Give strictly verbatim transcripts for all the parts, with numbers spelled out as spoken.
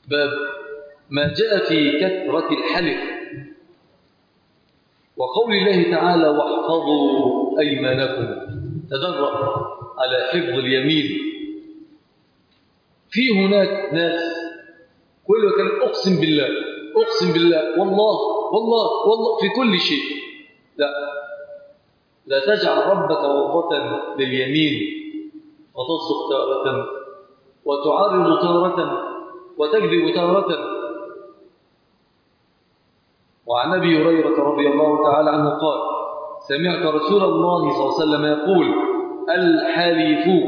باب ما جاء في كثرة الحلف وقول الله تعالى واحفظوا أيمانكم. تدرب على حفظ اليمين. في هناك ناس كل كان أقسم بالله أقسم بالله والله والله والله في كل شيء. لا لا تجعل ربك عرضة لليمين وتصدق تارة وتعرض تارة وتكذب تارة. وعن أبي هريرة رضي الله تعالى عنه قال سمعت رسول الله صلى الله عليه وسلم يقول الحليف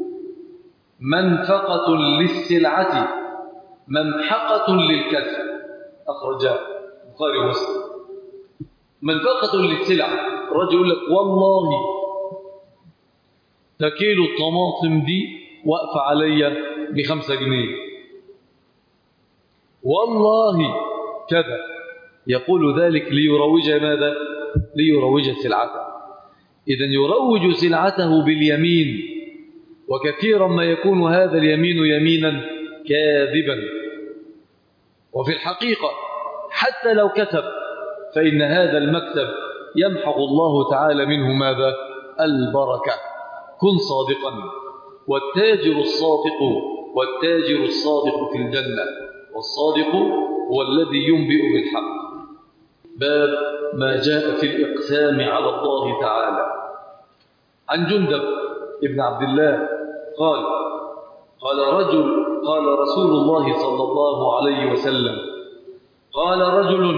منفقة للسلعة ممحقة للكسب. أخرجاه البخاري ومسلم. منفقة للسلعة الرجل يقول لك والله تكيل الطماطم دي واقفة عليا بخمسة جنيه والله كذا، يقول ذلك ليروج ماذا؟ ليروج سلعته. إذن يروج سلعته باليمين، وكثيرا ما يكون هذا اليمين يمينا كاذبا. وفي الحقيقة حتى لو كتب فإن هذا المكتب يمحق الله تعالى منه ماذا؟ البركة. كن صادقا، والتاجر الصادق والتاجر الصادق في الجنة، والصادق هو الذي ينبئ بالحق. باب ما جاء في الإقسام على الله تعالى. عن جندب ابن عبد الله قال قال رجل قال رسول الله صلى الله عليه وسلم قال رجل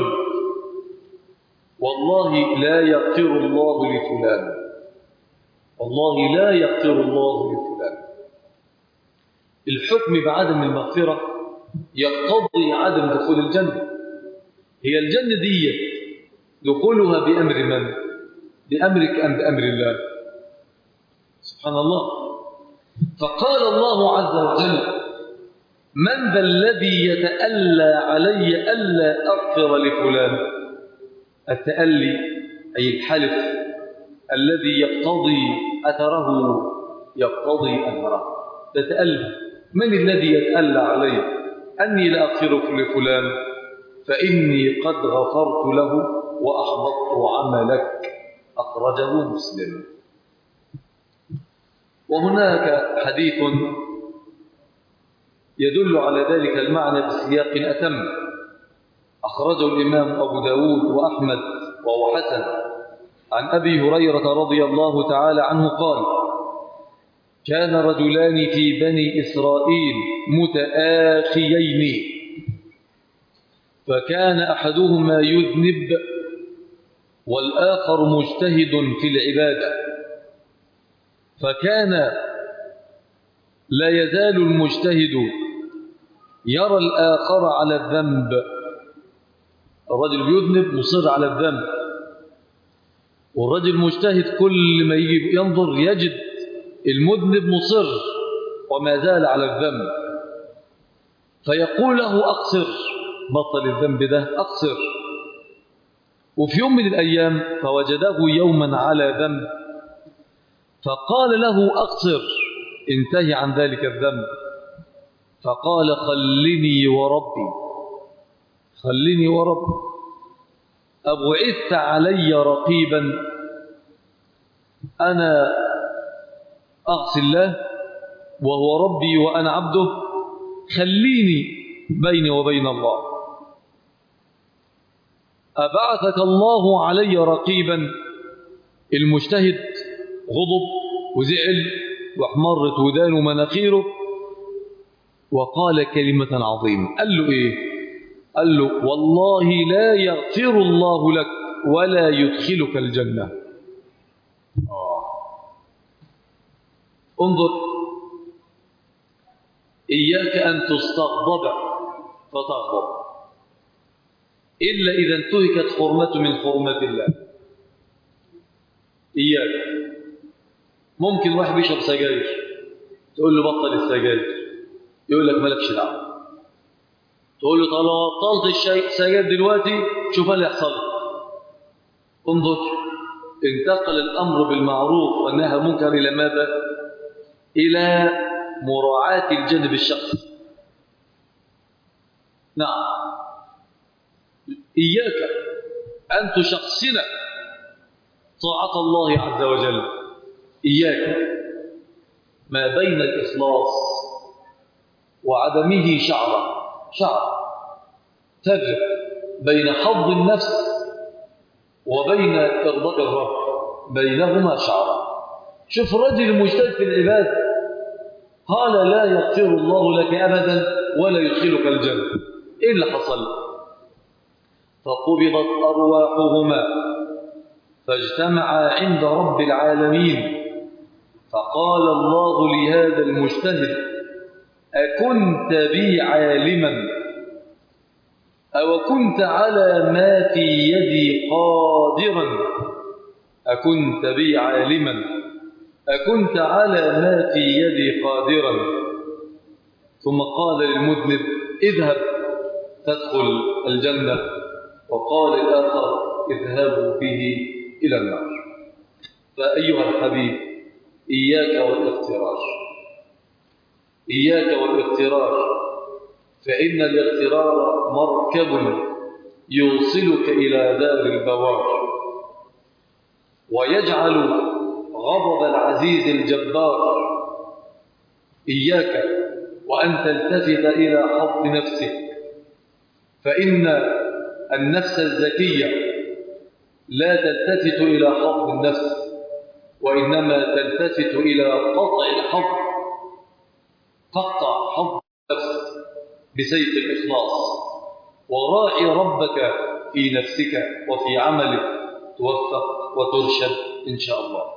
والله لا يغفر الله لفلان، والله لا يغفر الله لفلان. الحكم بعدم المغفرة يقتضي عدم دخول الجنة. هي الجنة دي دخولها بأمر من؟ بأمرك أم بأمر الله؟ سبحان الله. فقال الله عز وجل من ذا الذي يتألى علي ألا أغفر لفلان؟ التألي أي الحلف الذي يقتضي أثره يقتضي أمره. تتألى من الذي يتألى علي أني لا أغفر لفلان فإني قد غفرت له وأحبطت عملك. أخرجه مسلم. وهناك حديث يدل على ذلك المعنى بسياق أتم، أخرجه الإمام أبو داود وأحمد وهو حسن، عن أبي هريرة رضي الله تعالى عنه قال كان رجلان في بني إسرائيل متآخيين، فكان أحدهما يذنب والآخر مجتهد في العبادة، فكان لا يزال المجتهد يرى الآخر على الذنب. الرجل يذنب مصر على الذنب، والرجل مجتهد كل ما يجي ينظر يجد المذنب مصر وما زال على الذنب، فيقول له أقصر، بطل الذنب ده أقصر. وفي يوم من الأيام فوجده يوما على ذنب فقال له أقصر، انتهي عن ذلك الذنب. فقال خلني وربي خلني وربي أبعثت علي رقيبا، أنا أغسل الله وهو ربي وأنا عبده، خليني بيني وبين الله. أبعثك الله علي رقيبا. المجتهد غضب وزعل واحمرت ودانه ومناخيره وقال كلمة عظيمة. قال له إيه؟ قال له والله لا يغفر الله لك ولا يدخلك الجنة. آه. انظر، إياك أن تستغضب فتغضب إلا إذا انتهكت حرمة من حرمات الله. إياك. ممكن واحد بيشرب سجاير تقول له بطل السجاير، يقول لك مالكش دعوه. تقول له طالما بطلت السجاير دلوقتي شوف اللي يحصل لك. انظر، انتقل الأمر بالمعروف والنهي عن المنكر إلى ماذا؟ إلى مراعاة الجانب الشخصي. نعم، إياك أن تشخصن طاعة الله عز وجل. إياك ما بين الإخلاص وعدمه شعرة شعر تفرق بين حظ النفس وبين إرضاء الرب، بينهما شعرة. شوف الرجل المجتهد في العباد قال لا يغفر الله لك أبدا ولا يدخلك الجنة. إيه اللي حصل؟ فقبضت أرواحهما فاجتمعا عند رب العالمين، فقال الله لهذا المجتهد أكنت بي عالما أو كنت على ما في يدي قادرا؟ أكنت بي عالما أكنت على ما في يدي قادرا؟ ثم قال للمذنب اذهب تدخل الجنة، وقال الآخر اذهبوا به إلى النار. فأيها الحبيب إياك والاغترار، إياك والاغترار، فإن الاغترار مركب يوصلك إلى دار البوار ويجعل غضب العزيز الجبار. إياك وأن تلتفت إلى حظ نفسك، فإن النفس الزكية لا تلتفت إلى حظ النفس، وإنما تلتفت إلى قطع الحظ. تقطع حظ النفس بسيف الإخلاص، وراعي ربك في نفسك وفي عملك، توفق وترشد إن شاء الله.